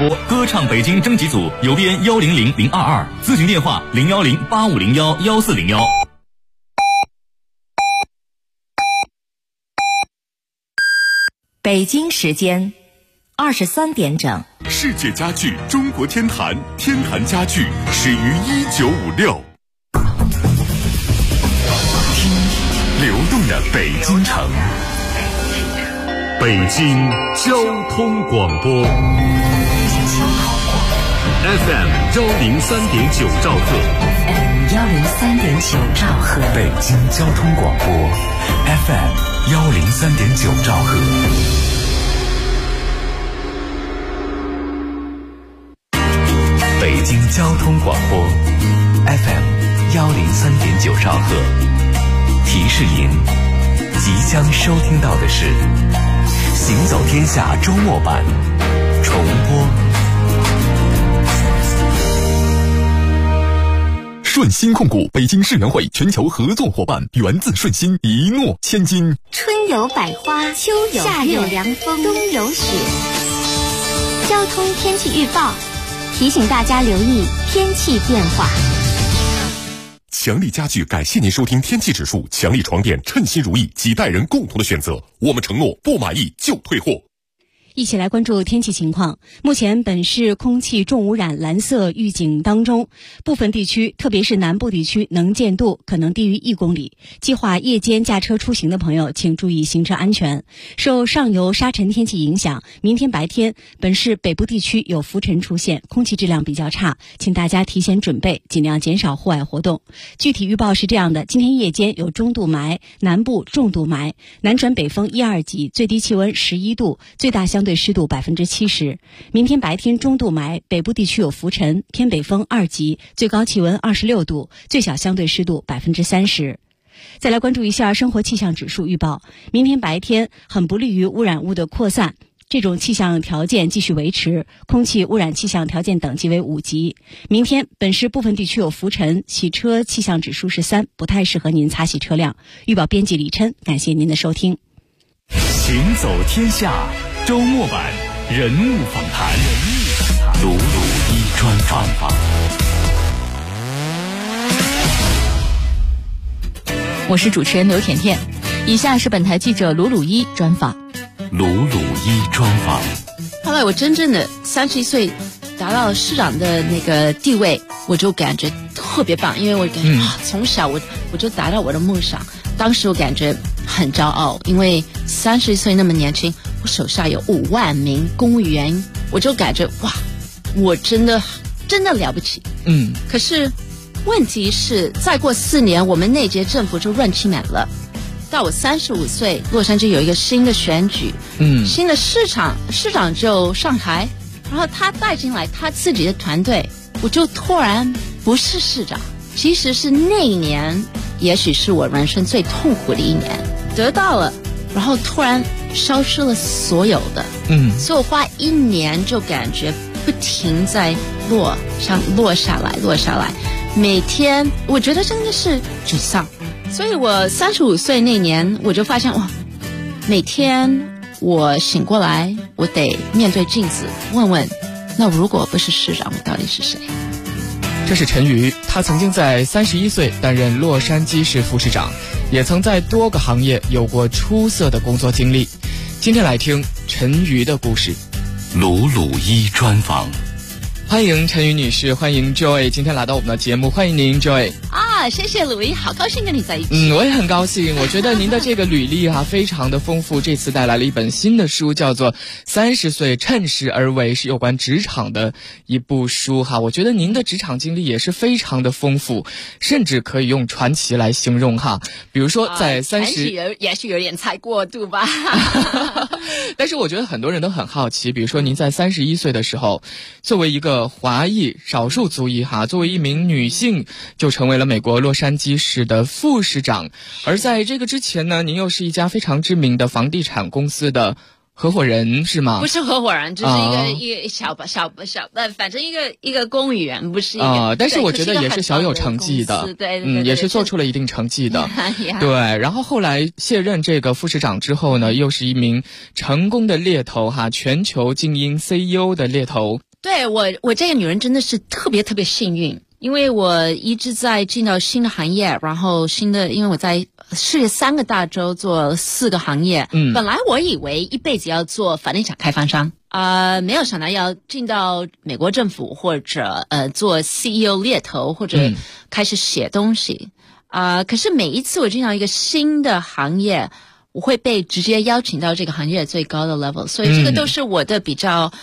播歌唱北京征集组，邮编100022，咨询电话01085011401。 北京时间23点整。 世界家具中国天坛，天坛家具始于1956。听流动的北京城，北京交通广播 FM 103.9兆赫 103.9兆赫， 北京交通广播 FM 103.9兆赫。北京交通广播 FM 103.9兆赫，提示您即将收听到的是行走天下周末版重播。顺鑫控股北京世园会全球合作伙伴，源自顺鑫，一诺千金。 春有百花，秋有夏有凉风，冬有雪。交通天气预报提醒大家留意天气变化。 强力家具感谢您收听天气指数，强力床垫称心如意，几代人共同的选择。我们承诺不满意就退货。 一起来关注天气情况。目前本市空气重污染蓝色预警当中，部分地区特别是南部地区能见度可能低于1公里，计划夜间驾车出行的朋友请注意行车安全。受上游沙尘天气影响，明天白天本市北部地区有浮尘出现，空气质量比较差，请大家提前准备，尽量减少户外活动。具体预报是这样的：今天夜间有中度霾，南部重度霾，南转北风1、2级，最低气温11度，最大相对湿度70%。明天白天中度霾，北部地区有浮尘，偏北风2级，最高气温26度，最小相对湿度30%。再来关注一下生活气象指数预报，明天白天很不利于污染物的扩散，这种气象条件继续维持，空气污染气象条件等级为5级。明天本市部分地区有浮尘，洗车气象指数是3，不太适合您擦洗车辆。预报编辑李琛，感谢您的收听。 行走天下周末版人物访谈，鲁鲁一专访。 我是主持人刘甜甜，以下是本台记者鲁鲁一专访。 鲁鲁一专访。 后来我真正的31岁达到市长的那个地位，我就感觉特别棒，因为我感觉从小我就达到我的梦想。当时我感觉很骄傲，因为30岁那么年轻，我手下有5万名公务员，我就感觉哇，我真的了不起。可是问题是再过4年我们那届政府就任期满了，到我35岁，洛杉矶有一个新的选举，新的市长就上台，然后他带进来他自己的团队，我就突然不是市长。其实是那一年也许是我人生最痛苦的一年，得到了，然后突然消失了所有的，所以我花1年就感觉不停在落下来，每天我觉得真的是沮丧。所以我35岁那年我就发现哇，每天我醒过来，我得面对镜子，问问，那如果不是市长，我到底是谁？ 这是陈瑜，他曾经在31岁担任洛杉矶市副市长，也曾在多个行业有过出色的工作经历。今天来听陈瑜的故事。 鲁鲁一专访。 欢迎陈瑜女士，欢迎 Joy 今天来到我们的节目，欢迎您 Joy。 谢谢鲁一，好高兴跟你在一起。 我也很高兴，我觉得您的这个履历非常的丰富，这次带来了一本新的书，叫做30岁趁势而为，是有关职场的一部书我觉得您的职场经历也是非常的丰富，甚至可以用传奇来形容比如说在传奇也是有点太过度吧。 但是我觉得很多人都很好奇，比如说您在31岁的时候，作为一个华裔少数族裔作为一名女性，就成为了美国洛杉矶市的副市长。而在这个之前呢，您又是一家非常知名的房地产公司的合伙人，是吗？ 不是合伙人，就是一个小反正一个公务员，不是一个但是我觉得也是小有成绩的， 对， 也是做出了一定成绩的。对，然后后来卸任这个副市长之后呢，又是一名成功的猎头全球精英 CEO 的猎头。 对，我这个女人真的是特别特别幸运，因为我一直在进到新的行业，然后因为我在世界3个大洲做4个行业，本来我以为一辈子要做房地产开发商，没有想到要进到美国政府或者做 CEO 猎头或者开始写东西，可是每一次我进到一个新的行业，我会被直接邀请到这个行业最高的 level， 所以这个都是我的比较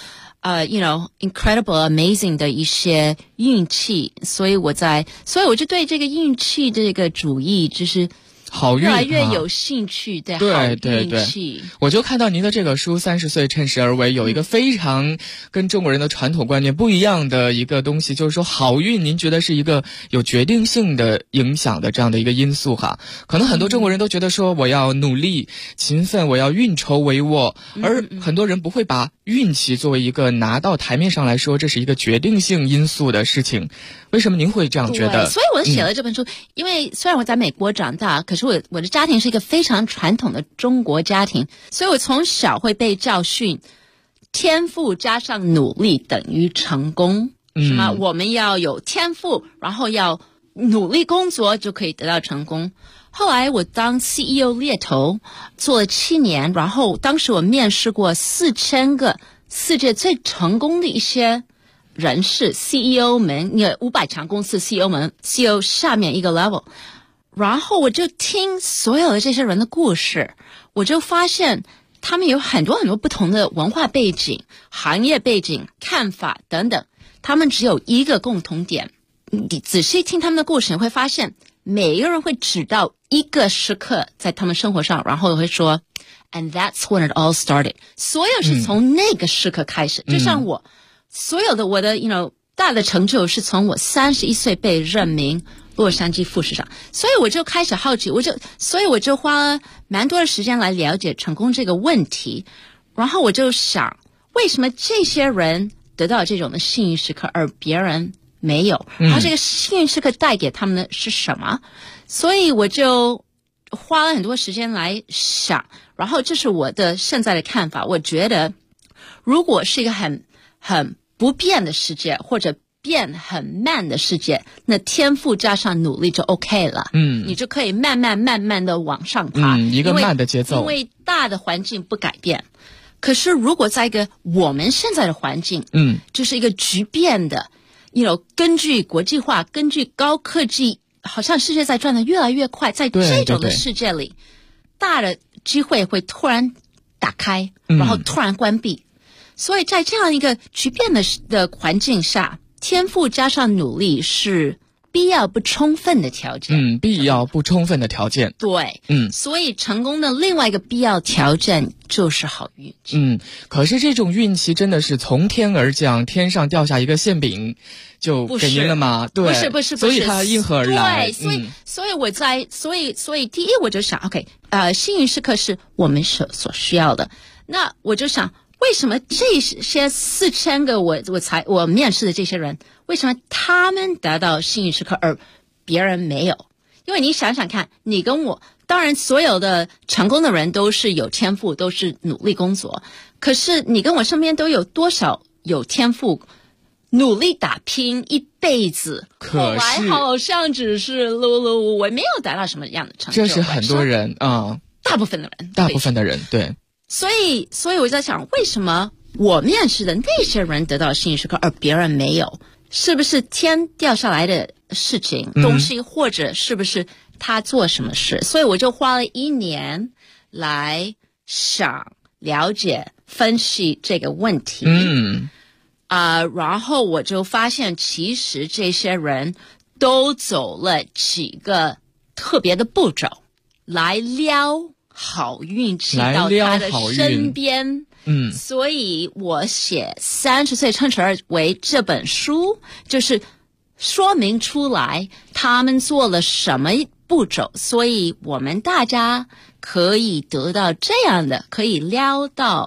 incredible amazing 的一些运气，所以我就对这个运气这个主义就是好运越来越有兴趣，对，好运气。 我就看到您的这个书30岁趁势而为，有一个非常跟中国人的传统观念不一样的一个东西，就是说好运您觉得是一个有决定性的影响的这样的一个因素哈。可能很多中国人都觉得说我要努力勤奋，我要运筹帷幄，而很多人不会把运气作为一个拿到台面上来说这是一个决定性因素的事情。为什么您会这样觉得？ 所以我写了这本书，因为虽然我在美国长大，可是我的家庭是一个非常传统的中国家庭，所以我从小会被教训，天赋加上努力等于成功，是吗？我们要有天赋，然后要努力工作就可以得到成功。后来我当 CEO 猎头做了7年，然后当时我面试过4000个世界最成功的一些人士 CEO 们，500强公司 CEO 下面一个 level， 然后我就听所有的这些人的故事，我就发现他们有很多很多不同的文化背景、行业背景、看法等等，他们只有一个共同点，你仔细听他们的故事，你会发现每一个人会指到一个时刻在他们生活上，然后会说 And that's when it all started， 所有是从那个时刻开始，就像所有的我的大的成就是从我31岁被任命洛杉矶副市长，所以我就开始好奇，所以我就花了蛮多的时间来了解成功这个问题，然后我就想为什么这些人得到这种的幸运时刻而别人没有，然后这个幸运时刻带给他们的是什么，所以我就花了很多时间来想，然后这是我的现在的看法，我觉得如果是一个很不变的世界，或者变很慢的世界，那天赋加上努力就 OK 了。你就可以慢慢的往上爬。 一个慢的节奏。 因为大的环境不改变。可是如果在一个我们现在的环境，就是一个局变的，根据国际化，根据高科技，好像世界在转得越来越快，在这种的世界里，大的机会会突然打开，然后突然关闭。所以在这样一个局变的环境下，天赋加上努力是必要不充分的条件。 必要不充分的条件。 对。所以成功的另外一个必要条件就是好运气。 可是这种运气真的是从天而降，天上掉下一个馅饼就给您了吗？对， 不是， 所以它因何而来？ 对，所以第一我就想 OK， 幸运时刻是我们所需要的。那我就想，为什么这些4000个我面试的这些人，为什么他们得到幸运时刻而别人没有？因为你想想看，你跟我，当然所有的成功的人都是有天赋，都是努力工作，可是你跟我身边都有多少有天赋努力打拼一辈子，后来好像只是碌碌，我没有达到什么样的成就。 这是很多人大部分的人对。 所以我在想，为什么我面试的那些人得到幸运时刻而别人没有？是不是天掉下来的事情东西，或者是不是他做什么事？所以我就花了1年来想了解分析这个问题。然后我就发现其实这些人都走了几个特别的步骤来撩好运气到他的身边。所以我写30岁趁势而为这本书，就是说明出来他们做了什么步骤，所以我们大家可以得到这样的，可以撩到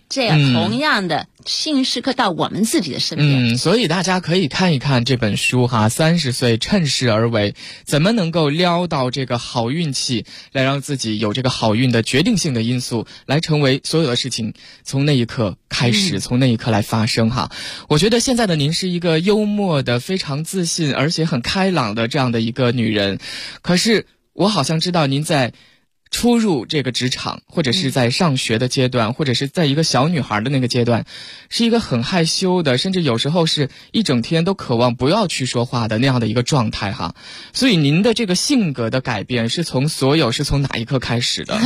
这样同样的幸运时刻到我们自己的身边。 所以大家可以看一看这本书哈，30岁趁势而为，怎么能够撩到这个好运气，来让自己有这个好运的决定性的因素，来成为所有的事情从那一刻开始，从那一刻来发生哈。我觉得现在的您是一个幽默的、非常自信而且很开朗的这样的一个女人，可是我好像知道您在初入这个职场，或者是在上学的阶段，或者是在一个小女孩的那个阶段，是一个很害羞的，甚至有时候是一整天都渴望不要去说话的那样的一个状态哈。所以您的这个性格的改变是从哪一刻开始的？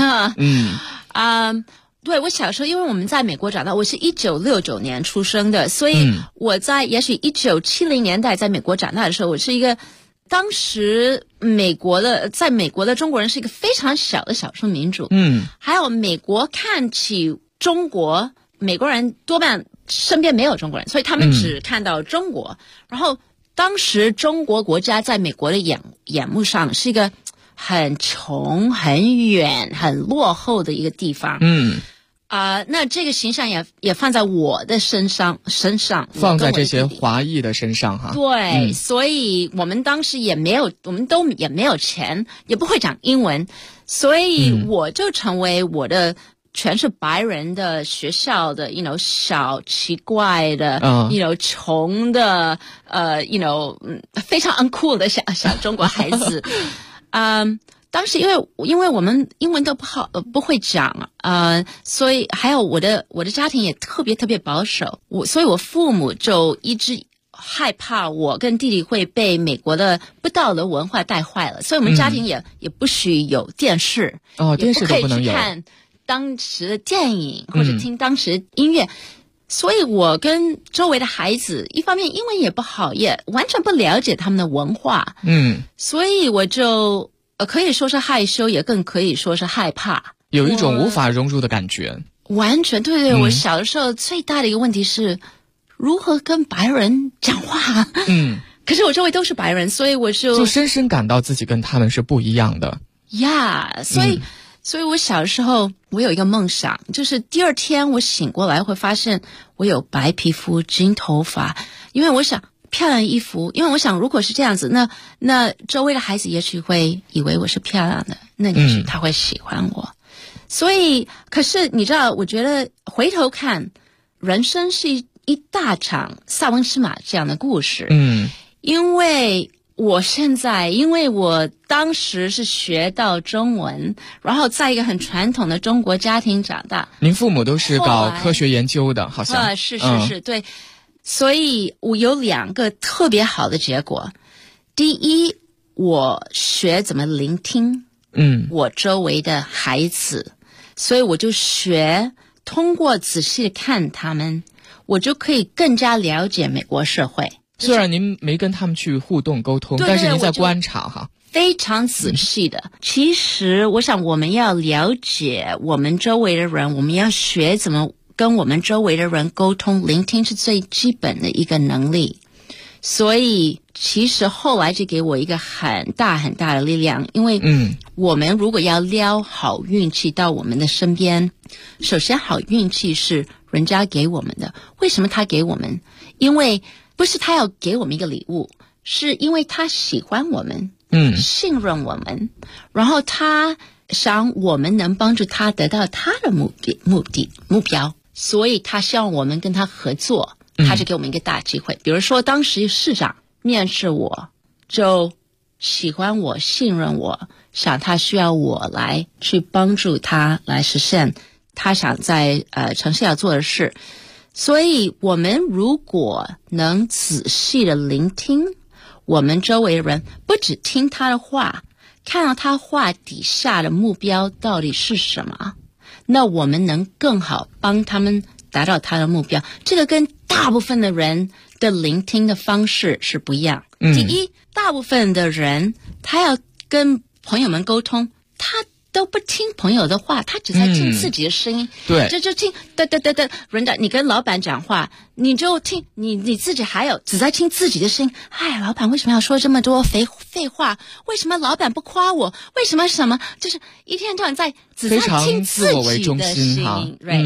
对，我小时候因为我们在美国长大，我是1969年出生的，所以我在也许1970年代在美国长大的时候，我是一个当时在美国的中国人是一个非常小的少数民族，还有美国看起中国，美国人多半身边没有中国人，所以他们只看到中国，然后当时中国国家在美国的眼目上是一个很穷、很远、很落后的一个地方。那这个形象也放在我的身上， 放在这些华裔的身上哈。 对，所以我们当时也没有钱，也不会讲英文，所以我就成为我的全是白人的学校的小奇怪的穷的非常 uncool 的小中国孩子。当时因为我们英文都不会讲所以还有我的家庭也特别保守，所以我父母就一直害怕我跟弟弟会被美国的不道德文化带坏了，所以我们家庭也不许有电视， 电视都不能有， 也不可以去看当时的电影或者听当时的音乐。所以我跟周围的孩子一方面英文也不好，也完全不了解他们的文化，所以我就可以说是害羞，也更可以说是害怕， 有一种无法融入的感觉。 完全对，我小的时候最大的一个问题是如何跟白人讲话。可是我周围都是白人，所以我就深深感到自己跟他们是不一样的所以我小时候我有一个梦想，就是第二天我醒过来会发现我有白皮肤、金头发，因为我想漂亮衣服，因为我想如果是这样子，那周围的孩子也许会以为我是漂亮的，那也许他会喜欢我。所以可是你知道，我觉得回头看人生是一大场萨翁失马这样的故事。因为我当时是学到中文，然后在一个很传统的中国家庭长大。 您父母都是搞科学研究的，好像是，对。所以我有2个特别好的结果。第一，我学怎么聆听我周围的孩子，所以我就通过仔细看他们，我就可以更加了解美国社会。 虽然您没跟他们去互动沟通，但是您在观察哈， 非常仔细的。其实我想我们要了解我们周围的人，我们要学怎么跟我们周围的人沟通，聆听是最基本的一个能力。所以其实后来就给我一个很大的力量，因为我们如果要撩好运气到我们的身边，首先好运气是人家给我们的。为什么他给我们？因为不是他要给我们一个礼物，是因为他喜欢我们，信任我们，然后他想我们能帮助他得到他的目标，所以他希望我们跟他合作，他就给我们一个大机会。比如说当时市长面试我，就喜欢我，信任我，想他需要我来去帮助他来实现他想在城市要做的事。所以我们如果能仔细的聆听我们周围的人，不只听他的话，看到他话底下的目标到底是什么，那我们能更好帮他们达到他的目标。这个跟大部分的人的聆听的方式是不一样。第一，大部分的人他要跟朋友们沟通，他都不听朋友的话，他只在听自己的声音。 对， 就听人家你跟老板讲话，你就听你自己还有只在听自己的声音。哎，老板为什么要说这么多废话？为什么老板不夸我？为什么什么？就是一天到晚只在听自己的声音。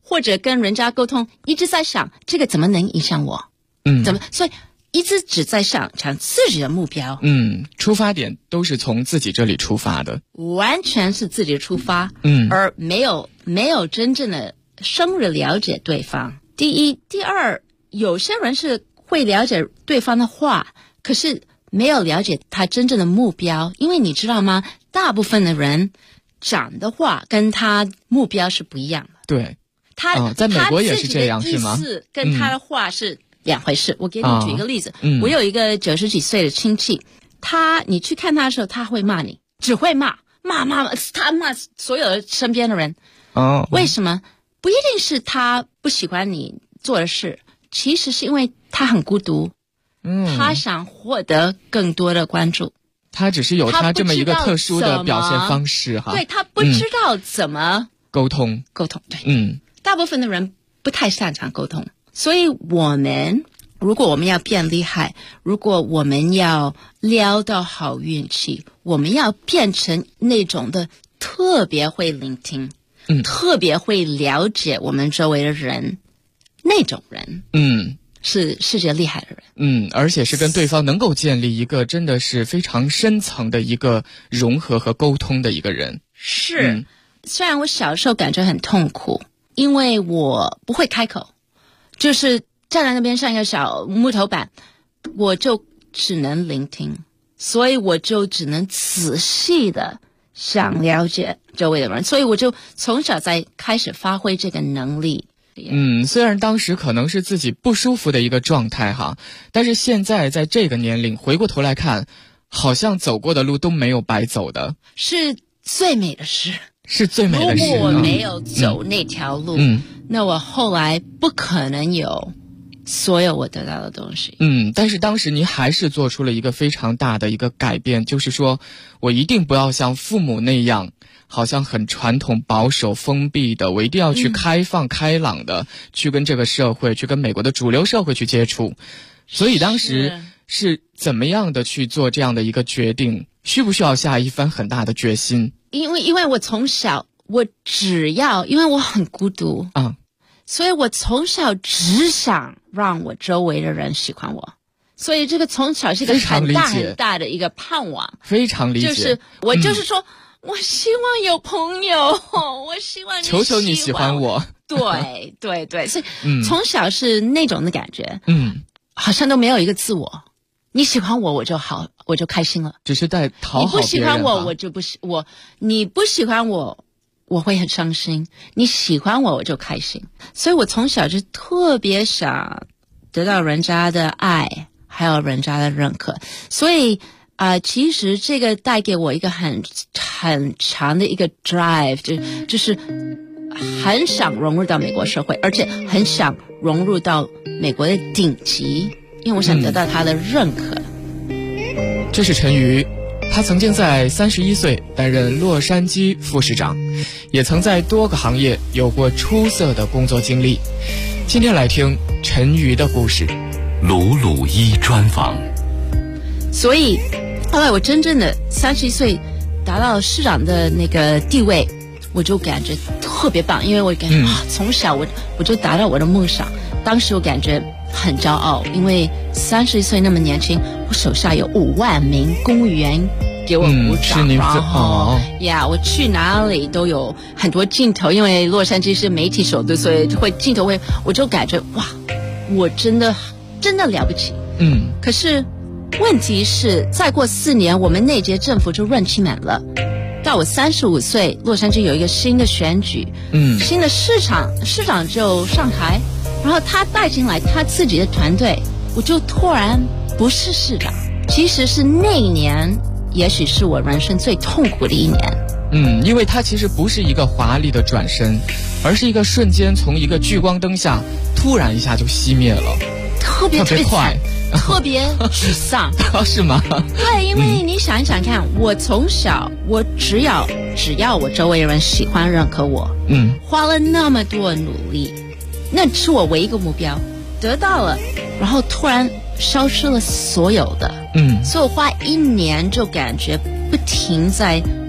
或者跟人家沟通，一直在想这个怎么能影响我？所以一直只在想自己的目标。 出发点都是从自己这里出发的， 完全是自己出发。而没有真正的深入了解对方。第一，第二，有些人是会了解对方的话，可是没有了解他真正的目标。因为你知道吗？大部分的人讲的话跟他目标是不一样的。 对，在美国也是这样，是吗？ 他自己的意思跟他的话是两回事。我给你举一个例子。我有一个90几岁的亲戚，你去看他的时候，他会骂你，只会骂，他骂所有的身边的人。为什么？不一定是他不喜欢你做的事，其实是因为他很孤独。他想获得更多的关注。他只是有他这么一个特殊的表现方式哈。 对，他不知道怎么沟通。 对，大部分的人不太擅长沟通，所以如果我们要变厉害，如果我们要撩到好运气，我们要变成那种的特别会聆听，特别会了解我们周围的人，那种人，是世界厉害的人。 而且是跟对方能够建立一个真的是非常深层的一个融合和沟通的一个人。 是，虽然我小时候感觉很痛苦，因为我不会开口，就是站在那边像一个小木头板，我就只能聆听，所以我就只能仔细的想了解周围的人，所以我就从小在开始发挥这个能力。 虽然当时可能是自己不舒服的一个状态哈，但是现在在这个年龄回过头来看，好像走过的路都没有白走的， 是最美的事。 是最美的事。 如果我没有走那条路，那我后来不可能有所有我得到的东西。 但是当时你还是做出了一个非常大的一个改变，就是说我一定不要像父母那样，好像很传统保守封闭的，我一定要去开放开朗的，去跟这个社会，去跟美国的主流社会去接触。所以当时是怎么样的去做这样的一个决定？需不需要下一番很大的决心？ 因为我从小因为我很孤独所以我从小只想让我周围的人喜欢我，所以这个从小是一个很大很大的一个盼望。 非常理解。 就是我就是说，我希望有朋友，我希望求求你喜欢我。 对，所以从小是那种的感觉。好像都没有一个自我。你喜欢我，我就好，我就开心了。 只是在讨好别人。 你不喜欢我，我就不喜我。你不喜欢我，我会很伤心。你喜欢我，我就开心。所以我从小就特别想得到人家的爱，还有人家的认可。所以其实这个带给我一个很强的一个 drive， 就是很想融入到美国社会，而且很想融入到美国的顶级。因为我想得到他的认可。 这是陈瑜，他曾经在31岁担任洛杉矶副市长，也曾在多个行业有过出色的工作经历。今天来听陈瑜的故事。 鲁鲁一专访。 所以后来我真正的31岁达到市长的那个地位，我就感觉特别棒，因为我感觉从小我就达到我的梦想。当时我感觉很骄傲，因为30岁那么年轻，我手下有5万名公务员给我鼓掌，然后我去哪里都有很多镜头，因为洛杉矶是媒体首都，所以镜头会，我就感觉哇，我真的了不起。可是问题是，再过4年，我们那届政府就任期满了。到我35岁，洛杉矶有一个新的选举，新的市长就上台。然后他带进来他自己的团队，我就突然不是市长。其实是那一年，也许是我人生最痛苦的一年。 因为他其实不是一个华丽的转身，而是一个瞬间从一个聚光灯下突然一下就熄灭了， 特别快，特别沮丧。 是吗？ 对，因为你想一想看，我从小只要我周围人喜欢认可我，花了那么多努力。那是我唯一一个目标，得到了，然后突然消失了所有的。所以我花1年就感觉不停在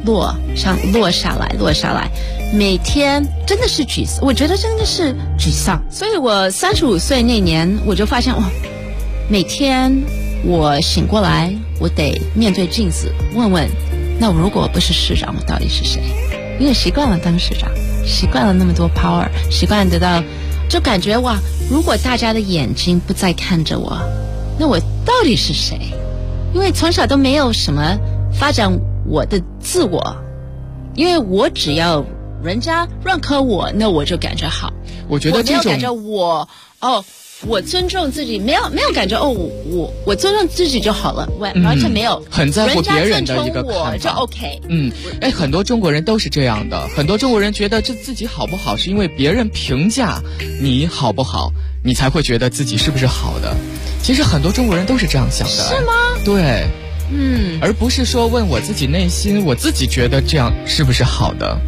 落下来，每天真的是沮丧，我觉得真的是沮丧。所以我35岁那年，我就发现哇，每天我醒过来，我得面对镜子，问问，那如果我不是市长，我到底是谁？因为习惯了当市长，习惯了那么多 power， 习惯得到，就感觉哇，如果大家的眼睛不再看着我，那我到底是谁？因为从小都没有什么发展我的自我，因为我只要人家认可我，那我就感觉好。 我觉得这种我没有感觉我尊重自己，没有感觉我尊重自己就好了，完全没有很在乎别人的一个看法， 我就 OK。 很多中国人都是这样的，很多中国人觉得这自己好不好，是因为别人评价你好不好，你才会觉得自己是不是好的。其实很多中国人都是这样想的， 是吗？ 对，而不是说问我自己内心，我自己觉得这样是不是好的。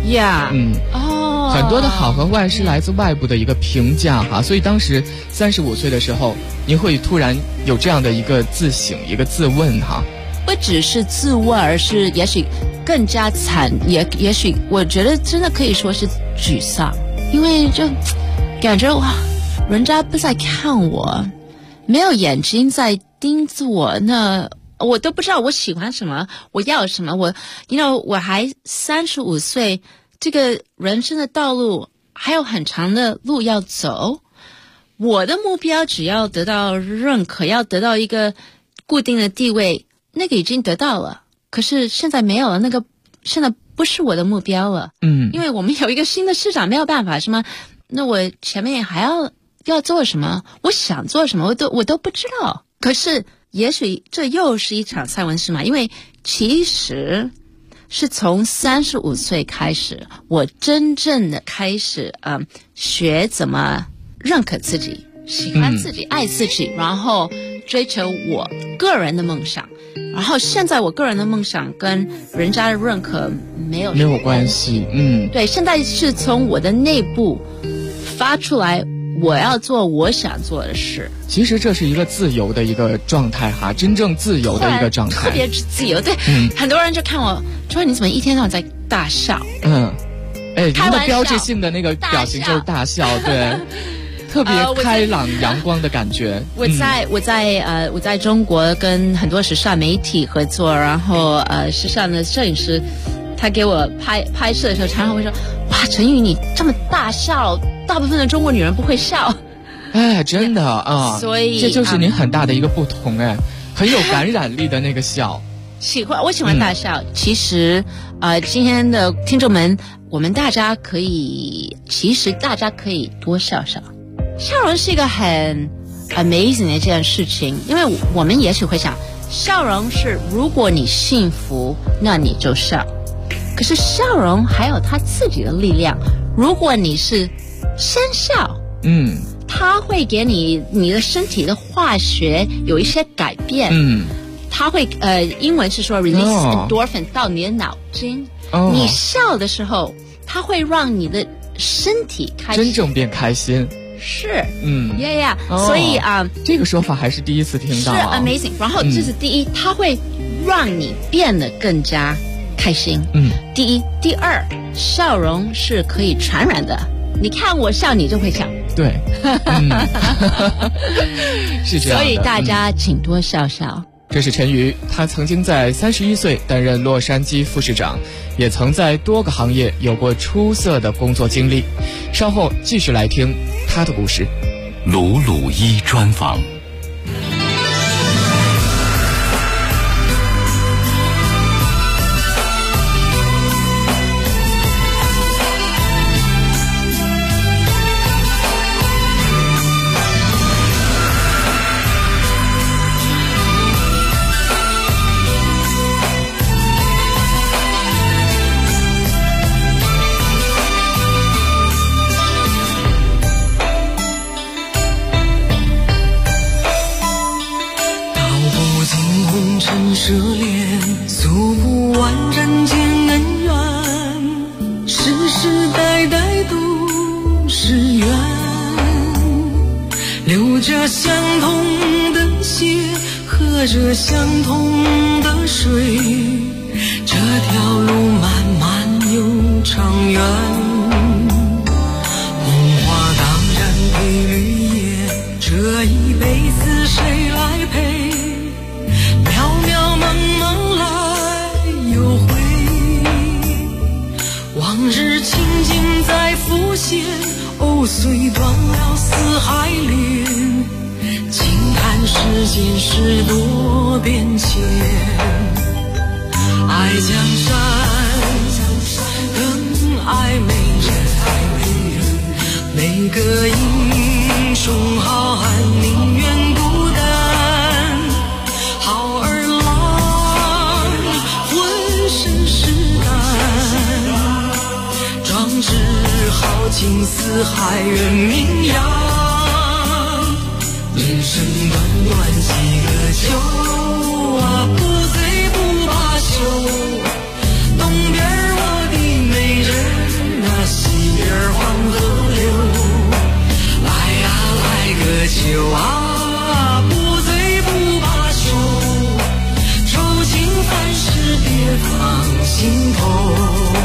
很多的好和坏是来自外部的一个评价哈，所以当时35岁的时候，你会突然有这样的一个自省，一个自问哈。 不只是自问，而是也许更加惨，也许我觉得真的可以说是沮丧，因为就感觉哇，人家不再看我，没有眼睛在盯着我，那我都不知道我喜欢什么，我要什么，我还35岁，这个人生的道路还有很长的路要走。我的目标只要得到认可，要得到一个固定的地位，那个已经得到了，可是现在没有了，那个现在不是我的目标了。因为我们有一个新的市长，没有办法是吗？那我前面还要做什么，我想做什么我都不知道。可是也许这又是一场塞翁失马，因为其实是从35岁开始，我真正的开始学怎么认可自己，喜欢自己，爱自己，然后追求我个人的梦想。然后现在我个人的梦想跟人家的认可没有关系。 对，现在是从我的内部发出来，我要做我想做的事。 其实这是一个自由的一个状态哈，真正自由的一个状态， 特别自由。对，很多人就看我说你怎么一天到晚在大笑。 您的标志性的那个表情就是大笑，对。特别开朗阳光的感觉。 我在中国跟很多时尚媒体合作，然后时尚的摄影师他给我拍摄的时候，常常会说，哇，陈宇你这么大笑，大部分的中国女人不会笑。 真的啊， 所以这就是您很大的一个不同很有感染力的那个笑。 我喜欢大笑。其实今天的听众们，其实大家可以多笑笑。笑容是一个很 amazing 的一件事情，因为我们也许会想，笑容是如果你幸福，那你就笑。可是笑容还有它自己的力量，如果你是先笑，它会给你的身体的化学有一些改变，它会英文是说 release endorphin 到你的脑筋，你笑的时候，它会让你的身体开心， 真正变开心。 是，所以这个说法还是第一次听到， 是 amazing。然后这是第一，它会让你变得更加开心。第一，第二，笑容是可以传染的。你看我笑，你就会笑。 对，是这样的。 所以大家请多笑笑。 这是陈瑜，他曾经在31岁担任洛杉矶副市长，也曾在多个行业有过出色的工作经历。稍后继续来听他的故事。 鲁鲁一专访。 涉猎诉不完人间恩怨，世世代代都是缘，流着相同的血，喝着相同的水， 这条路漫漫又长远，红花当然配绿叶，这一辈子谁来陪？渺渺茫茫来又回，往日情景在浮现，哦，虽断了丝还连，轻叹世间事多变迁。爱江山更爱美人，每个英雄好汉宁愿孤单，好儿郎浑身是胆，壮志豪情四海远名扬。人生短短几个秋啊，不醉不罢休。东边我的美人啊，西边黄河流。来呀来个秋啊，不醉不罢休。愁情烦事别放心头。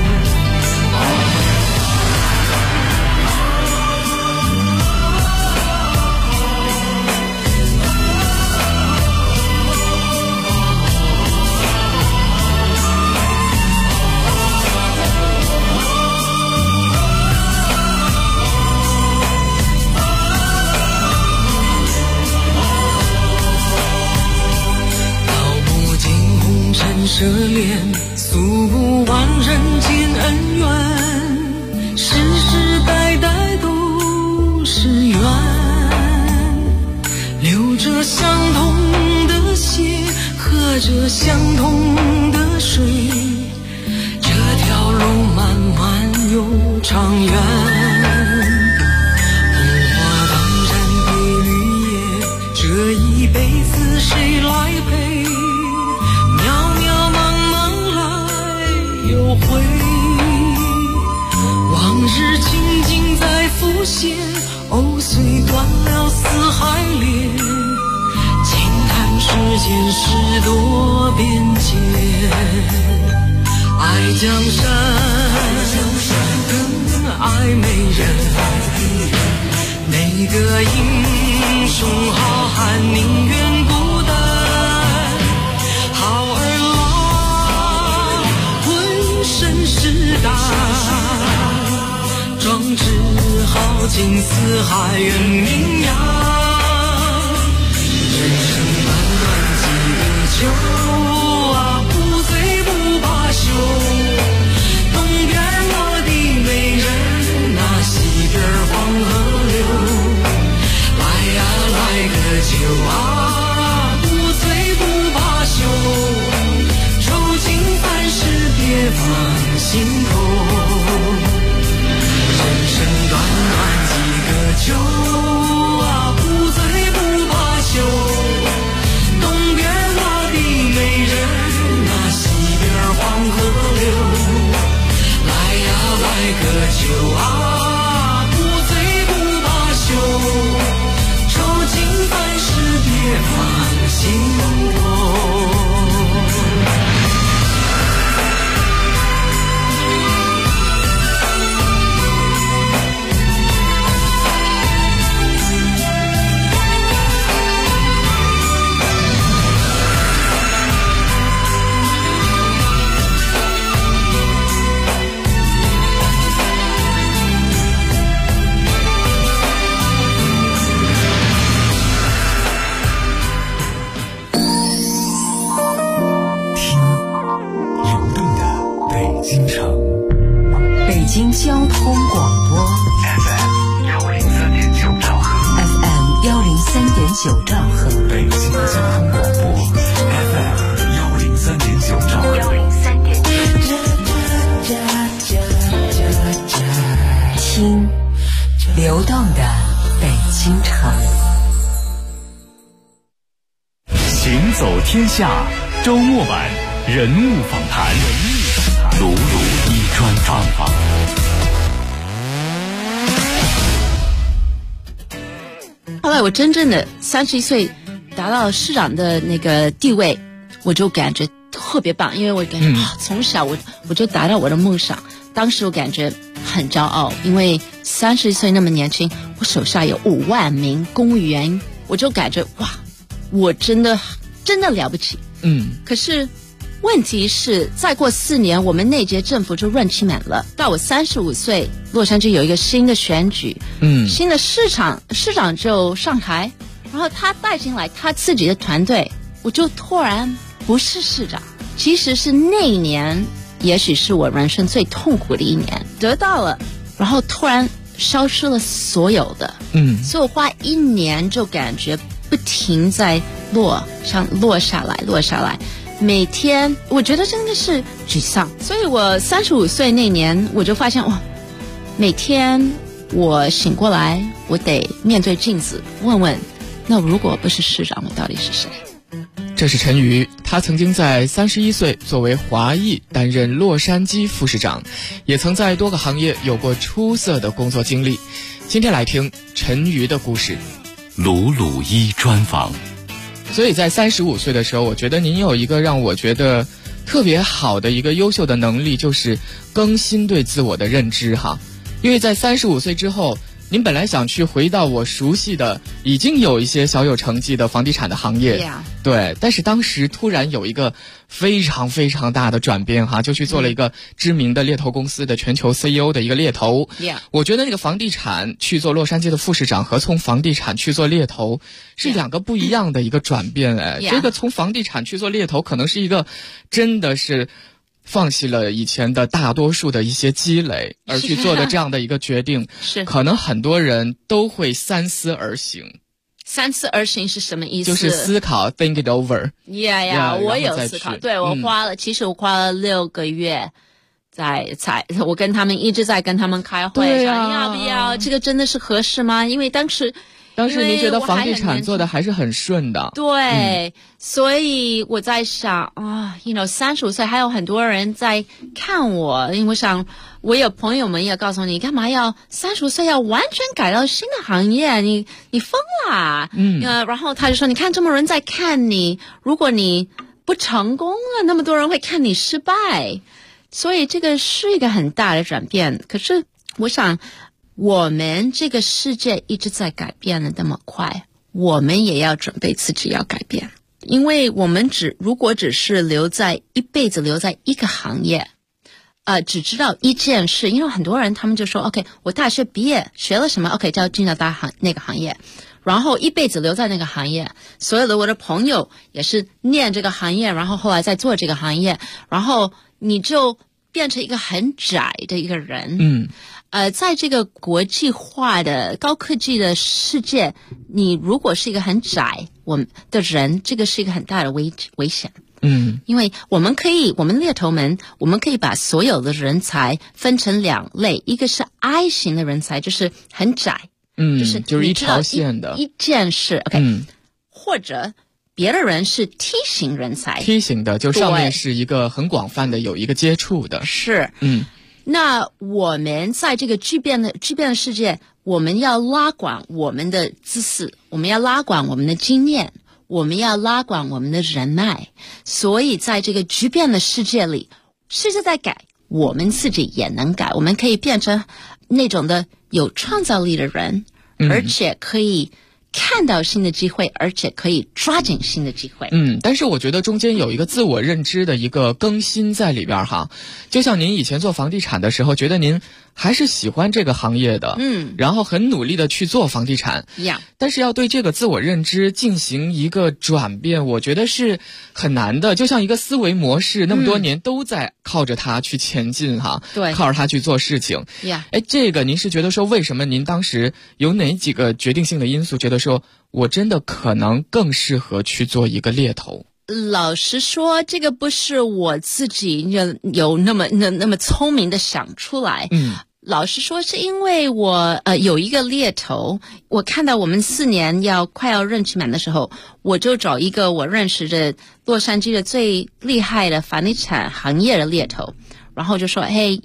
涉恋诉不完人间恩怨，世世代代都是缘，流着相同的血，喝着相同的水，这条路漫漫又长远。红花当然配绿叶，这一辈子谁来陪？又回，往日情景在浮现，哦，虽断了丝还连，轻叹世间事多变迁。爱江山更爱美人，每个英雄好汉宁愿孤单，好儿身是胆，壮志豪情四海远名扬。人生短短几个秋啊，不醉不罢休。东边我的美人啊，西边黄河流。来呀来个秋啊，不醉不罢休。愁情烦事别放心头，人生短短几个秋啊，不醉不罢休。东边我的美人啊，西边黄河流。来呀来个秋啊，不醉不罢休。愁情烦事别放心头。 北京交通广播 FM 103.9兆赫 FM 103.9兆赫， 北京交通广播 FM 103.9兆赫听流动的北京城。 行走天下周末版人物访谈，鲁鲁一专访。 后来我真正的31岁达到市长的那个地位，我就感觉特别棒，因为我感觉从小我就达到我的梦想。当时我感觉很骄傲，因为30岁那么年轻，我手下有5万名公务员，我就感觉哇，我真的了不起。可是问题是再过4年我们那届政府就任期满了，到我35岁，洛杉矶有一个新的选举，新的市长就上台，然后他带进来他自己的团队，我就突然不是市长。其实是那一年也许是我人生最痛苦的一年，得到了，然后突然消失了所有的，所以我花1年就感觉不停在落下来，每天我觉得真的是沮丧。所以我35岁那年我就发现哇，每天我醒过来我得面对镜子，问问那如果不是市长我到底是谁。 这是陈瑜，他曾经在31岁作为华裔担任洛杉矶副市长，也曾在多个行业有过出色的工作经历。今天来听陈瑜的故事。 鲁鲁一专访。 所以在35岁的时候，我觉得您有一个让我觉得特别好的一个优秀的能力，就是更新对自我的认知哈。因为在35岁之后，您本来想去回到我熟悉的已经有一些小有成绩的房地产的行业，对，但是当时突然有一个非常非常大的转变哈，就去做了一个知名的猎头公司的全球 CEO 的一个猎头。我觉得那个房地产去做洛杉矶的副市长和从房地产去做猎头是2个不一样的一个转变。这个从房地产去做猎头可能是一个真的是放弃了以前的大多数的一些积累而去做的这样的一个决定，是可能很多人都会三思而行。 三思而行是什么意思？ 就是思考 think it over。 我有思考，对，我花了6个月我跟他们一直在跟他们开会，要不要这个真的是合适吗？因为当时您觉得房地产做的还是很顺的， 对，所以我在想35岁还有很多人在看我，因为我想我有朋友们也告诉你，干嘛要35岁要完全改到新的行业？你疯啦！然后他就说，你看这么多人在看你，如果你不成功了，那么多人会看你失败，所以这个是一个很大的转变。可是我想，我们这个世界一直在改变的那么快，我们也要准备自己要改变。因为我们如果只是一辈子留在一个行业，只知道一件事，因为很多人他们就说 OK 我大学毕业学了什么 OK 就要进到那个行业，然后一辈子留在那个行业。所有的我的朋友也是念这个行业，然后后来再做这个行业，然后你就变成一个很窄的一个人。在这个国际化的高科技的世界，你如果是一个很窄的人，这个是一个很大的危险。因为我们猎头们，我们可以把所有的人才分成2类，一个是 I 型的人才，就是很窄，就是一条线的一件事 OK，或者别的人是 T 型人才 ，T 型的就上面是一个很广泛的有一个接触的， 是那我们在这个巨变的世界，我们要拉广我们的知识，我们要拉广我们的经验，我们要拉广我们的人脉。所以在这个巨变的世界里，世界在改，我们自己也能改，我们可以变成那种的有创造力的人，而且可以看到新的机会，而且可以抓紧新的机会。 但是我觉得中间有一个自我认知的一个更新在里边哈。就像您以前做房地产的时候，觉得您还是喜欢这个行业的，然后很努力的去做房地产，但是要对这个自我认知进行一个转变，我觉得是很难的。就像一个思维模式，那么多年都在靠着它去前进哈，对，靠着它去做事情。这个您是觉得说，为什么您当时有哪几个决定性的因素，觉得说我真的可能更适合去做一个猎头？ 老实说，这个不是我自己有那么聪明的想出来。老实说，是因为我有一个猎头，我看到我们4年快要任期满的时候，我就找一个我认识的洛杉矶的最厉害的房地产行业的猎头，然后就说 Hey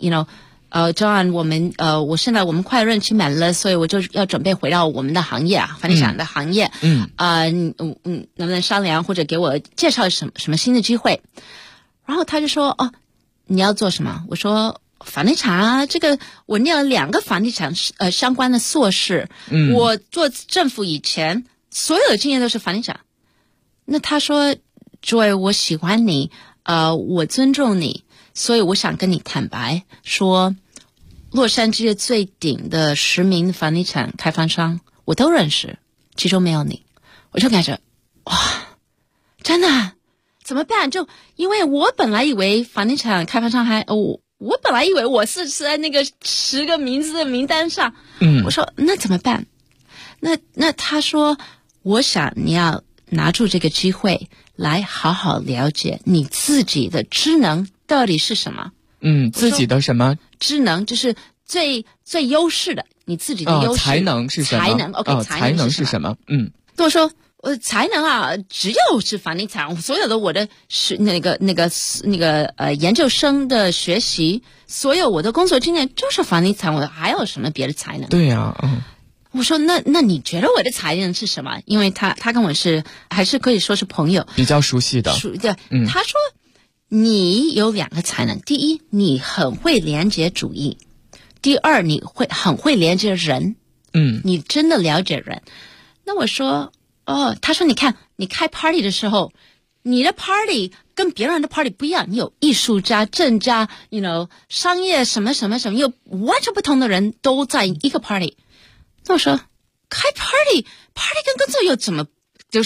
John 我现在我们快任期满了，所以我就要准备回到我们的行业房地产的行业。能不能商量或者给我介绍什么新的机会？ 然后他就说哦，你要做什么？我说房地产啊，这个我念了2个房地产相关的硕士，我做政府以前所有的经验都是房地产。那他说 Joy 我喜欢你，我尊重你，所以我想跟你坦白说，洛杉矶的最顶的10名房地产开发商我都认识，其中没有你。我就感觉哇，真的怎么办？就因为我本来以为房地产开发商我本来以为我是在那个10个名字的名单上，我说那怎么办？那他说，我想你要拿住这个机会来好好了解你自己的职能到底是什么。 自己的什么职能？就是最优势的，你自己的优势。 才能是什么？ 才能 OK，才能是什么？对我说才能啊，只有是房地产，所有的我的是那个研究生的学习，所有我的工作经验就是房地产，我还有什么别的才能？ 对呀， 我说那你觉得我的才能是什么？因为他跟我还是可以说是朋友， 比较熟悉的。 对，他说你有2个才能，第一，你很会连结主义；第二，你很会连接人。你真的了解人。那我说他说你看你开 party 的时候，你的 party 跟别人的 party 不一样，你有艺术家、政家 商业什么什么什么，有完全不同的人都在一个 party。那我说开 party 跟工作有什么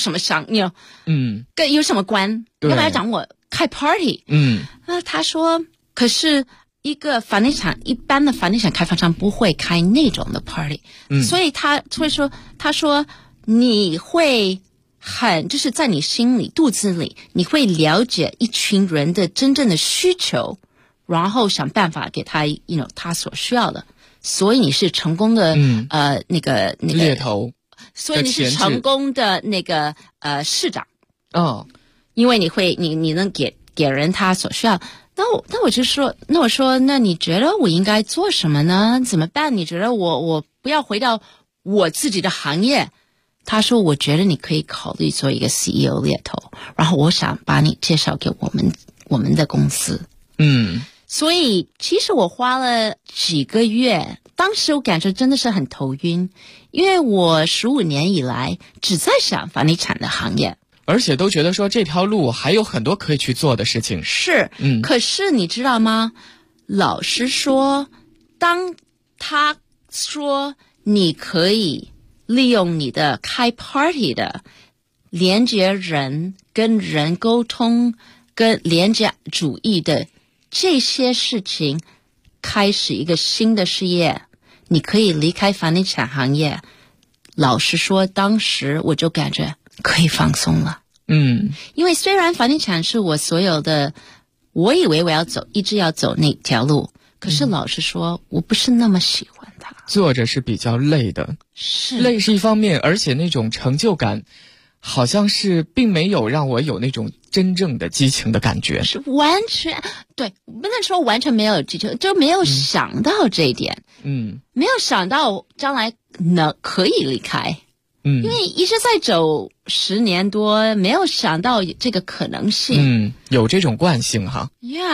跟有什么关？要不要讲我开 party？ 他说可是一般的房地产开发商不会开那种的 party，所以他说你会就是在你心里肚子里，你会了解一群人的真正的需求，然后想办法给他他所需要的。所以你是成功的那个猎头， 所以你是成功的那个市长因为你能给人他所需要。那我就说，那你觉得我应该做什么呢？怎么办？你觉得我不要回到我自己的行业？他说，我觉得你可以考虑做一个 CEO 猎头，然后我想把你介绍给我们的公司。所以其实我花了几个月，当时我感觉真的是很头晕，因为我15年以来只在想房地产的行业， 而且都觉得说这条路还有很多可以去做的事情。 是，可是你知道吗？老实说，当他说你可以利用你的开 party 的连接人、跟人沟通、跟连接主义的这些事情，开始一个新的事业，你可以离开房地产行业。老实说，当时我就感觉可以放松了。因为虽然房地产是我所有的，我以为我一直要走那条路，可是老实说，我不是那么喜欢它。 做着是比较累的，累是一方面，而且那种成就感好像是并没有让我有那种真正的激情的感觉。 是完全对，不能说完全没有激情，就没有想到这一点。没有想到将来可以离开。因为一直在走10年多，没有想到这个可能性。 有这种惯性哈。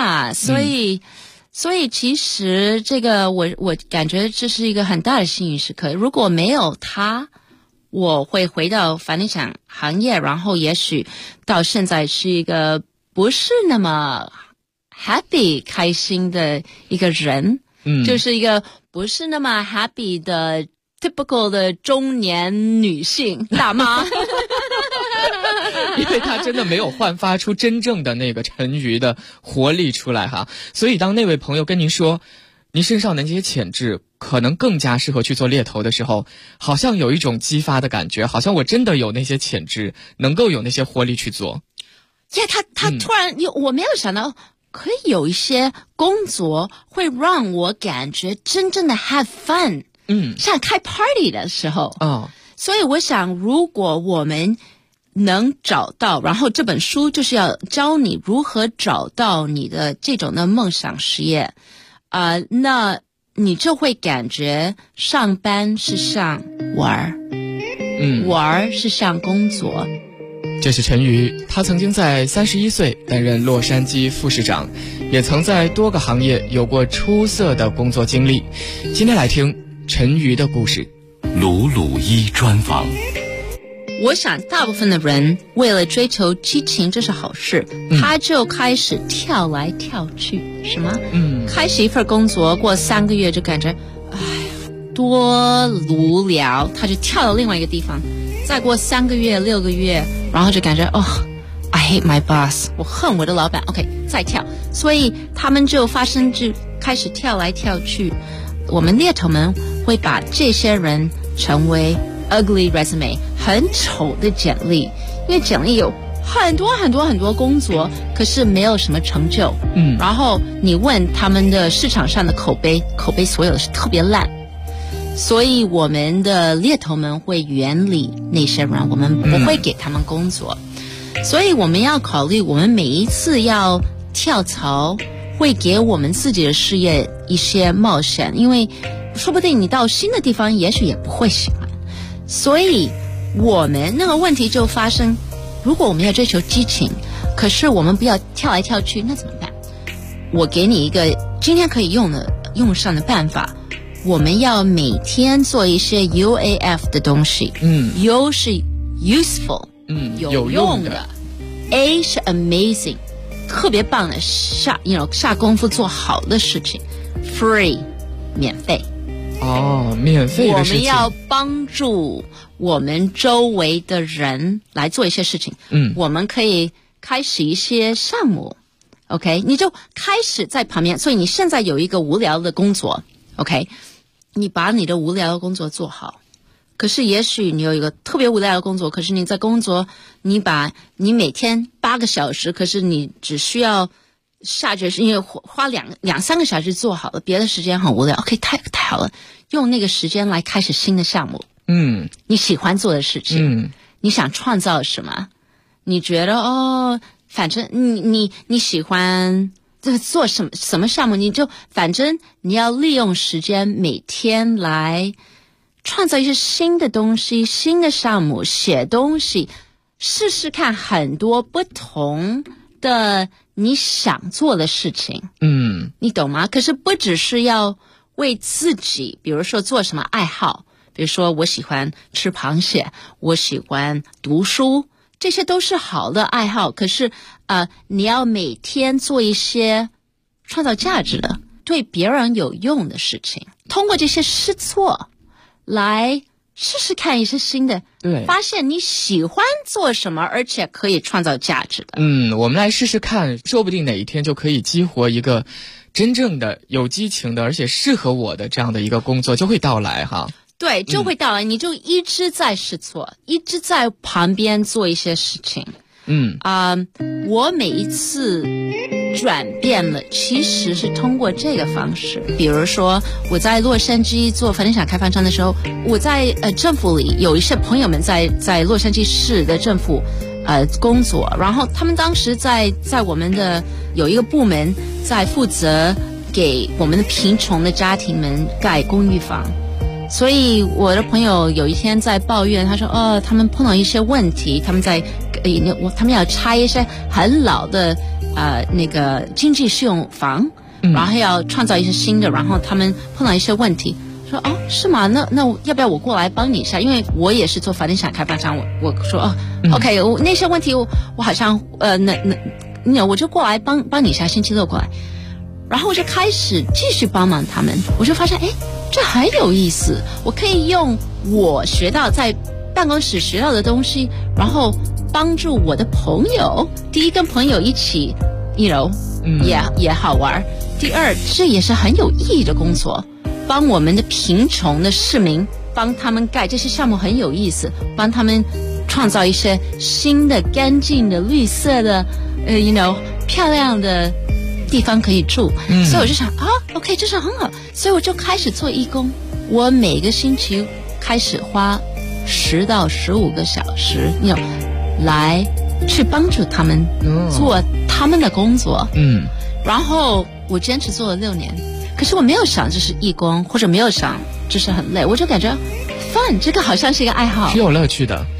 所以其实这个我感觉这是一个很大的幸运时刻。如果没有他，我会回到房地产行业，然后也许到现在是一个不是那么 happy 开心的一个人，就是一个不是那么 happy 的 typical 的中年女性大妈。 因为他真的没有焕发出真正的那个沉鱼的活力出来哈。所以当那位朋友跟您说您身上的那些潜质可能更加适合去做猎头的时候，好像有一种激发的感觉，好像我真的有那些潜质，能够有那些活力去做。 他突然我没有想到可以有一些工作会让我感觉真正的 have fun，像开 party 的时候。所以我想，如果我们能找到，然后这本书就是要教你如何找到你的这种的梦想事业，那你就会感觉上班是像玩，玩是像工作， 这是陈瑜，他曾经在31岁担任洛杉矶副市长，也曾在多个行业有过出色的工作经历。今天来听陈瑜的故事。 鲁鲁一专访。 我想大部分的人为了追求激情，这是好事，他就开始跳来跳去，是吗？开始一份工作，过3个月就感觉，哎呀，多无聊，他就跳到另外一个地方，再过3个月、6个月，然后就感觉I hate my boss， 我恨我的老板 ，OK， 再跳，所以他们就开始跳来跳去。我们猎头们会把这些人成为 ugly resume， 很丑的简历，因为简历有很多工作，可是没有什么成就。然后你问他们的市场上的口碑所有的是特别烂，所以我们的猎头们会远离那些人，我们不会给他们工作。所以我们要考虑，我们每一次要跳槽，会给我们自己的事业一些冒险，因为说不定你到新的地方，也许也不会喜欢。所以我们那个问题就发生，如果我们要追求激情，可是我们不要跳来跳去，那怎么办？我给你一个今天可以用上的办法，我们要每天做一些 UAF 的东西。U 是 useful，有用的。A 是 amazing， 特别棒的，下功夫做好的事情。Free， 免费。 免费的事情。 我们要帮助我们周围的人来做一些事情。我们可以开始一些项目。OK， 你就开始在旁边，所以你现在有一个无聊的工作 ，OK， 你把你的无聊的工作做好。可是也许你有一个特别无聊的工作，可是你在工作，你每天8个小时，可是你只需要下决心，因为花2-3个小时做好了，别的时间很无聊。OK， 太好了，用那个时间来开始新的项目。你喜欢做的事情，你想创造什么？你觉得反正你喜欢做什么项目，你就反正你要利用时间每天来创造一些新的东西、新的项目，写东西，试试看很多不同的你想做的事情。你懂吗？可是不只是要为自己，比如说做什么爱好，比如说我喜欢吃螃蟹，我喜欢读书，这些都是好的爱好。可是你要每天做一些创造价值的、对别人有用的事情，通过这些试错来试试看一些新的， 对， 发现你喜欢做什么，而且可以创造价值的。 我们来试试看，说不定哪一天就可以激活一个真正的有激情的，而且适合我的这样的一个工作就会到来哈。 对，就会到来，你就一直在试错，一直在旁边做一些事情。我每一次转变了，其实是通过这个方式。比如说我在洛杉矶做房地产开发商的时候，我在政府里有一些朋友们在洛杉矶市的政府工作，然后他们当时在我们的有一个部门在负责给我们的贫穷的家庭们盖公寓房。所以我的朋友有一天在抱怨，他说他们碰到一些问题，他们要拆一些很老的那个经济适用房，然后要创造一些新的，然后他们碰到一些问题，说是吗？那要不要我过来帮你一下？因为我也是做房地产开发商，我说OK， 那些问题我好像我就过来帮你一下，星期6过来。然后我就开始继续帮忙他们，我就发现这很有意思，我可以用我学到在办公室学到的东西，然后帮助我的朋友。第一，跟朋友一起也好玩。第二，这也是很有意义的工作，帮我们的贫穷的市民，帮他们盖这些项目很有意思，帮他们创造一些新的、干净的、绿色的漂亮的地方可以住。所以我就想OK， 这是很好，所以我就开始做义工。我每个星期开始花10到15个小时来去帮助他们做他们的工作。然后我坚持做了6年，可是我没有想这是义工，或者没有想这是很累，我就感觉 fun， 这个好像是一个爱好， 是有乐趣的， 是吗？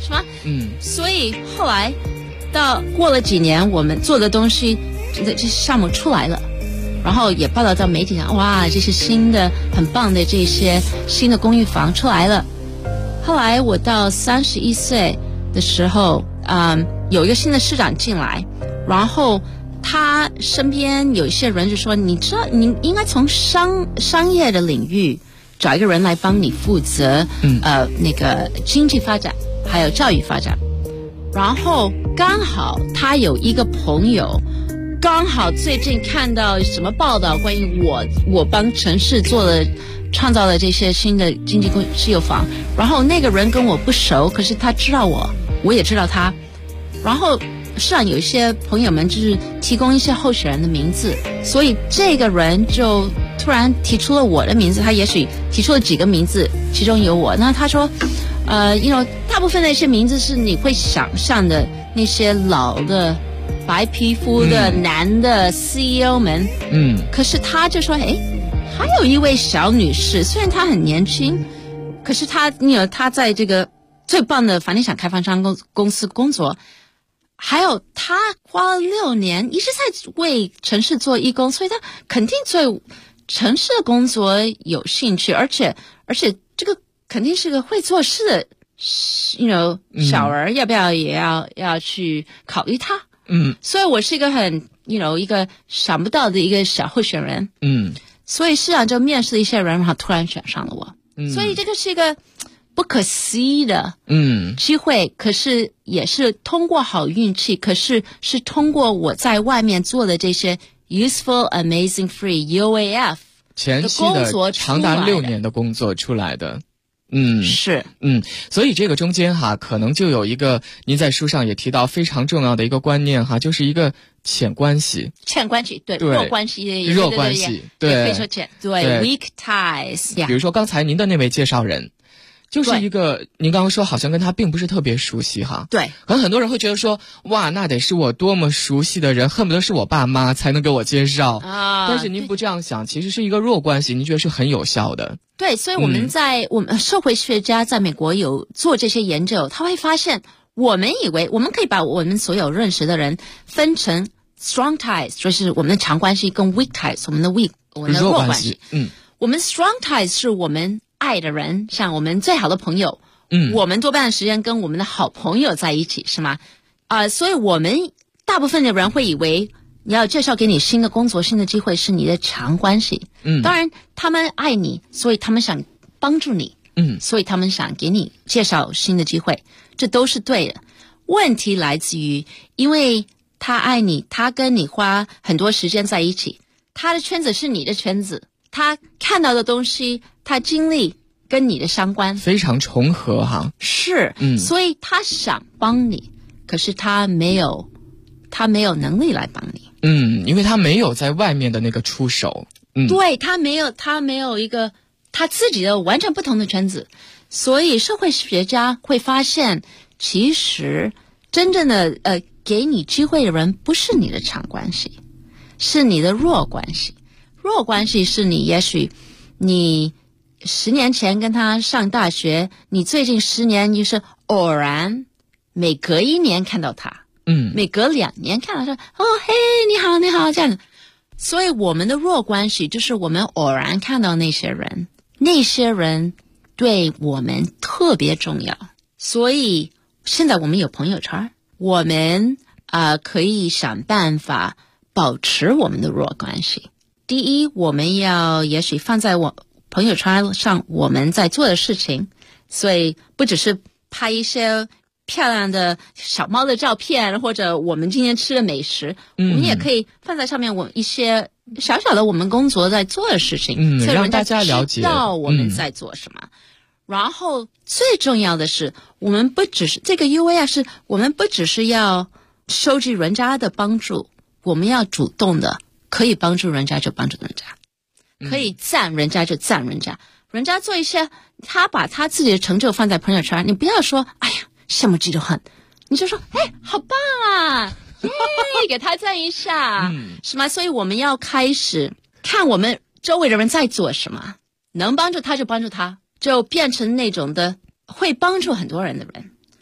所以后来到过了几年，我们做的东西这些项目出来了，然后也报道到媒体上，哇，这些新的很棒的这些新的公寓房出来了。后来我到31岁的时候，有一个新的市长进来，然后他身边有一些人就说，你知道你应该从商业的领域找一个人来帮你负责那个经济发展还有教育发展。然后刚好他有一个朋友刚好最近看到什么报道关于我帮城市创造了这些新的经济私有房，然后那个人跟我不熟，可是他知道我也知道他，然后市场有一些朋友们就是提供一些候选人的名字，所以这个人就突然提出了我的名字，他也许提出了几个名字，其中有我。那他说大部分那些名字是你会想象的那些老的白皮肤的男的 CEO 们，可是他就说，还有一位小女士，虽然她很年轻，可是她在这个最棒的房地产开发商公司工作，还有她花了6年一直在为城市做义工，所以她肯定对城市的工作有兴趣，而且这个肯定是个会做事的小儿，要不要也要去考虑她？所以我是一个很一个想不到的一个小候选人。所以市长就面试了一些人，然后突然选上了我。所以这个是一个不可思议的机会，可是也是通过好运气，可是是通过我在外面做的这些 Useful Amazing Free UAF 前期的长达6年的工作出来的。 是， 所以这个中间可能就有一个您在书上也提到非常重要的一个观念就是一个浅关系， 对，弱关系，对，可以说对 weak ties。 比如说刚才您的那位介绍人，就是一个您刚刚说好像跟他并不是特别熟悉对， 可能很多人会觉得说，哇，那得是我多么熟悉的人，恨不得是我爸妈才能给我介绍但是您不这样想，其实是一个弱关系，您觉得是很有效的。 对，所以我们我们社会学家在美国有做这些研究，他会发现我们以为我们可以把我们所有认识的人分成 strong ties， 就是我们的强关系，跟 weak ties， 我们的弱关系。我们 strong ties 是我们爱的人，像我们最好的朋友，我们多半的时间跟我们的好朋友在一起，是吗？所以我们大部分的人会以为你要介绍给你新的工作、新的机会是你的强关系。当然他们爱你，所以他们想帮助你，所以他们想给你介绍新的机会，这都是对的。问题来自于，因为他爱你，他跟你花很多时间在一起，他的圈子是你的圈子，他看到的东西，他经历跟你的相关， 非常重合是，所以他想帮你，可是他没有能力来帮你。 因为他没有在外面的那个出手。 对，他没有一个他自己的完全不同的圈子，所以社会学家会发现，其实真正的给你机会的人不是你的强关系，是你的弱关系。弱关系是也许你10年前跟他上大学，你最近10年就是偶然每隔1年看到他，每隔2年看到他，嘿，你好这样子。所以我们的弱关系就是我们偶然看到那些人对我们特别重要。所以现在我们有朋友圈，我们可以想办法保持我们的弱关系。第一，我们要也许放在我朋友圈上我们在做的事情，所以不只是拍一些漂亮的小猫的照片，或者我们今天吃的美食，我们也可以放在上面我一些小小的我们工作在做的事情， 让大家了解， 知道我们在做什么。然后最重要的是，我们不只是这个 UAF 是我们不只是要收集人家的帮助，我们要主动的，可以帮助人家就帮助人家，可以赞人家就赞人家。人家做一些，他把他自己的成就放在朋友圈，你不要说哎呀羡慕嫉妒恨，你就说好棒啊，耶，给他赞一下，是吗？所以我们要开始看我们周围的人在做什么，能帮助他就帮助他，就变成那种的会帮助很多人的人。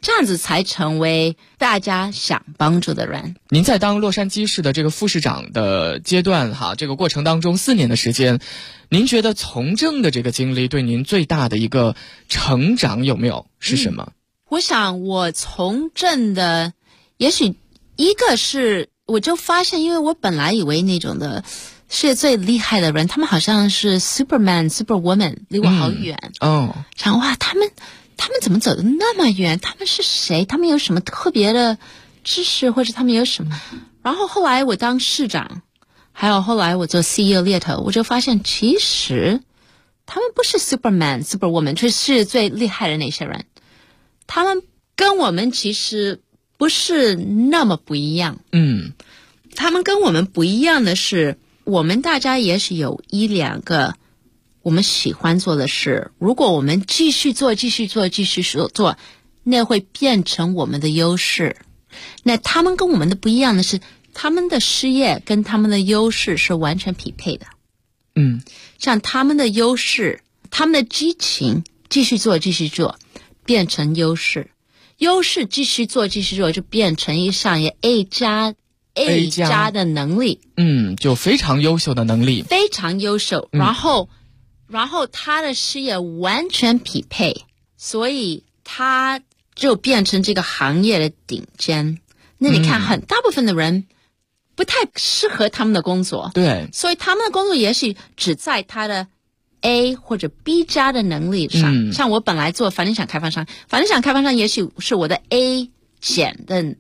这样子才成为大家想帮助的人。 您在当洛杉矶市的这个副市长的阶段哈，这个过程当中4年的时间，您觉得从政的这个经历对您最大的一个成长有没有是什么？ 我想我从政的，也许一个是我就发现，因为我本来以为那种的世界最厉害的人，他们好像是 Superman、Superwoman， 离我好远。想哇，他们怎么走得那么远？他们是谁？他们有什么特别的知识，或者他们有什么？然后后来我当市长，还有后来我做 CEO 猎头，我就发现其实他们不是 Superman、Superwoman， 就是世界最厉害的那些人，他们跟我们其实不是那么不一样。他们跟我们不一样的是，我们大家也许有1-2个我们喜欢做的事，如果我们继续做，那会变成我们的优势。那他们跟我们的不一样的是，他们的事业跟他们的优势是完全匹配的。像他们的优势，他们的激情继续做，变成优势。优势继续做，就变成一项A 加的能力。 就非常优秀的能力， 非常优秀。然后他的事业完全匹配，所以他就变成这个行业的顶尖。那你看，很大部分的人不太适合他们的工作， 对， 所以他们的工作也许只在他的 A 或者 B 加的能力上。像我本来做房地产开发商，也许是我的 A 减的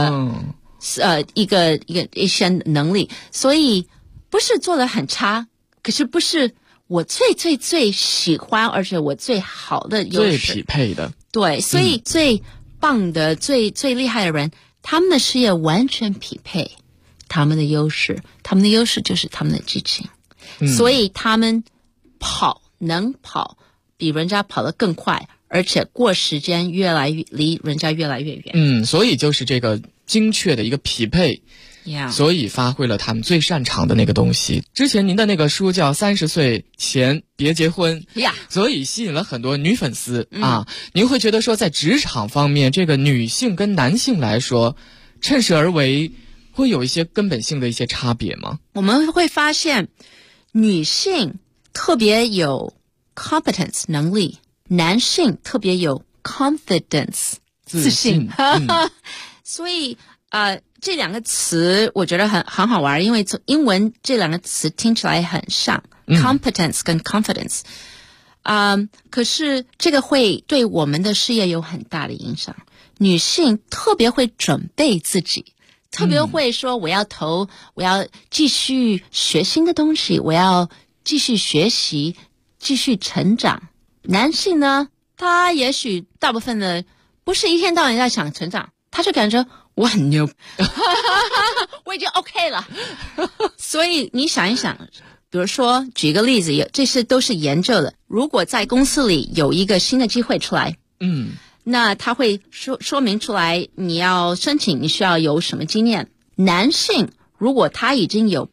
一些能力，所以不是做得很差，可是不是我最喜欢，而且我最好的优势，最匹配的。 对，所以最棒的、最厉害的人，他们的事业完全匹配他们的优势，他们的优势就是他们的激情。所以他们能跑比人家跑得更快，而且过时间离人家越来越远。 所以就是这个精确的一个匹配，所以发挥了他们最擅长的那个东西。之前您的那个书叫30岁前别结婚，所以吸引了很多女粉丝啊。您会觉得说在职场方面，这个女性跟男性来说趁势而为会有一些根本性的一些差别吗？ 我们会发现女性特别有 competence 能力，男性特别有 confidence 自信。所以这两个词我觉得很好玩，因为英文这两个词听起来很像，competence 跟 confidence。可是这个会对我们的事业有很大的影响。女性特别会准备自己，特别会说我要继续学新的东西，我要继续学习，继续成长。男性呢，他也许大部分的不是一天到晚在想成长，他就感觉我很牛我已经 OK 了。所以你想一想，比如说举一个例子，这些都是研究的。如果在公司里有一个新的机会出来，那他会说明出来你要申请，你需要有什么经验。男性如果他已经有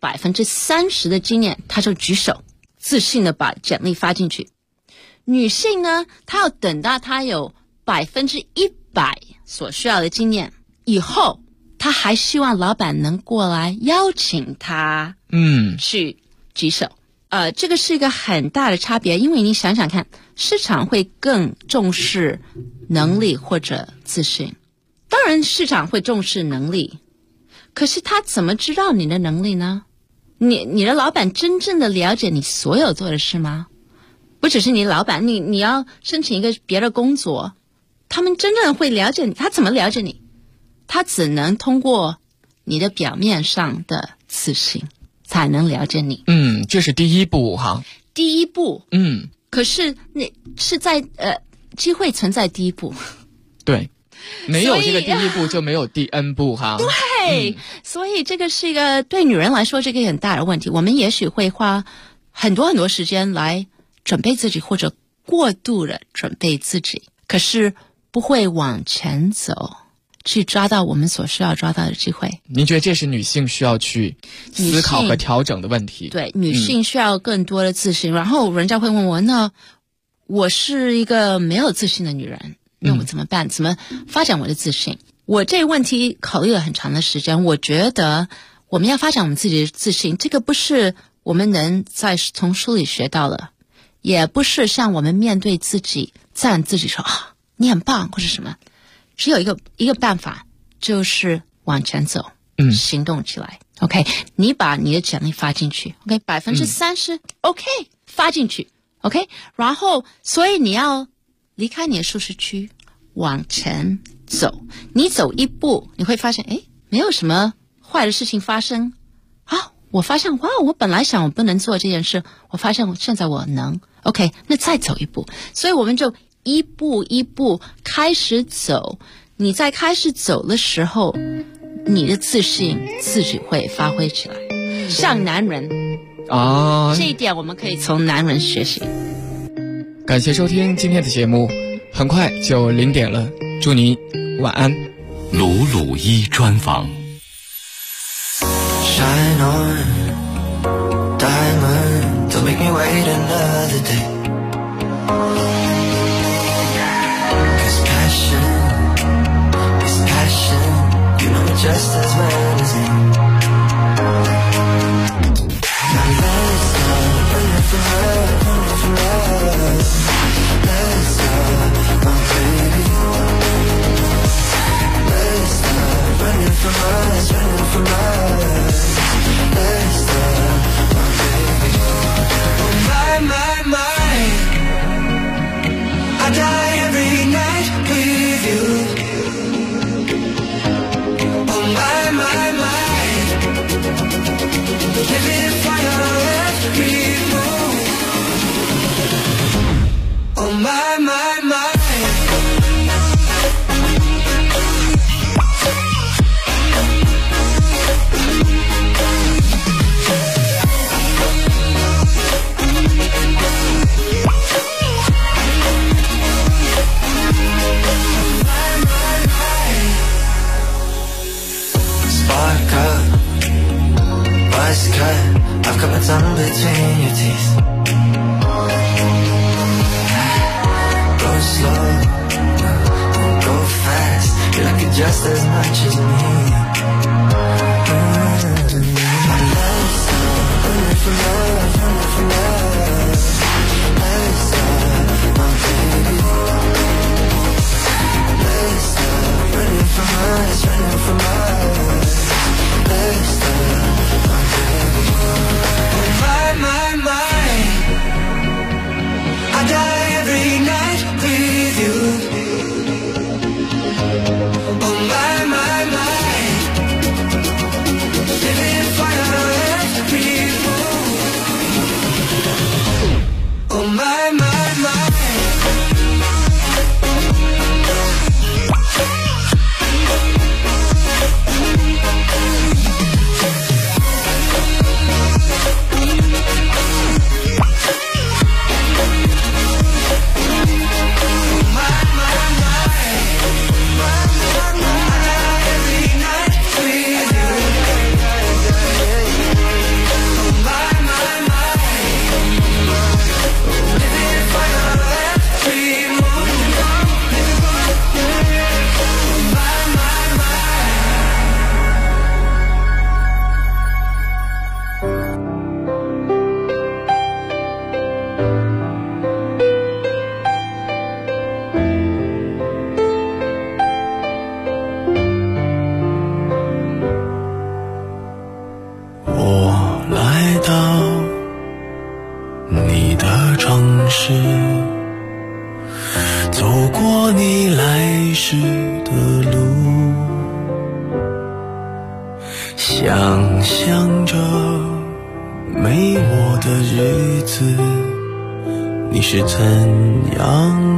30%的经验，他就举手，自信的把简历发进去。女性呢，她要等到她有100%所需要的经验以后，她还希望老板能过来邀请她去举手。这个是一个很大的差别，因为你想想看，市场会更重视能力或者自信。当然市场会重视能力，可是他怎么知道你的能力呢？你的老板真正的了解你所有做的事吗？不只是你老板，你要申请一个别的工作，他们真正会了解你。他怎么了解你？他只能通过你的表面上的自信才能了解你。 这是第一步哈。 第一步。可是那是在机会存在第一步。 对，没有这个第一步就没有第 N 步哈。 对，所以这个是一个对女人来说这个很大的问题。我们也许会花很多时间来准备自己，或者过度的准备自己，可是不会往前走，去抓到我们所需要抓到的机会。 您觉得这是女性需要去思考和调整的问题？ 对，女性需要更多的自信。然后人家会问我，那我是一个没有自信的女人， 那我怎么办？怎么发展我的自信？我这个问题考虑了很长的时间。我觉得我们要发展我们自己的自信，这个不是我们能从书里学到的，也不是像我们面对自己赞自己说啊你很棒或者什么，只有一个办法，就是往前走，行动起来。OK， 你把你的简历发进去 ，OK， 30%， OK， 发进去 ，OK， 然后所以你要离开你的舒适区，往前走。你走一步，你会发现，哎，没有什么坏的事情发生啊。我发现，哇，我本来想我不能做这件事，我发现现在我能。OK， 那再走一步。所以我们就一步一步开始走。你在开始走的时候，你的自信自己会发挥起来，像男人啊，这一点我们可以从男人学习。 感谢收听今天的节目，很快就0点了，祝你晚安。 鲁鲁一专访。 Shine on, diamond, don't make me wait another day. 'Cause passion is passion, you know it just as well as me. Now let's start running from us, let's start, my baby. Let's start running from us, running from us.Let's start, my baby. Oh my, I die every night with you. Oh my, living for your every move. Oh my.'Cause I've got my tongue between your teeth. Go slow, go fast, you like it just as much as me. Let's start running from us, running from us. Let's start, my baby. Let's start running from us, running from us. Let's start.My, I die every night with you. Oh my, living for your every move. Oh my.想象着没我的日子，你是怎样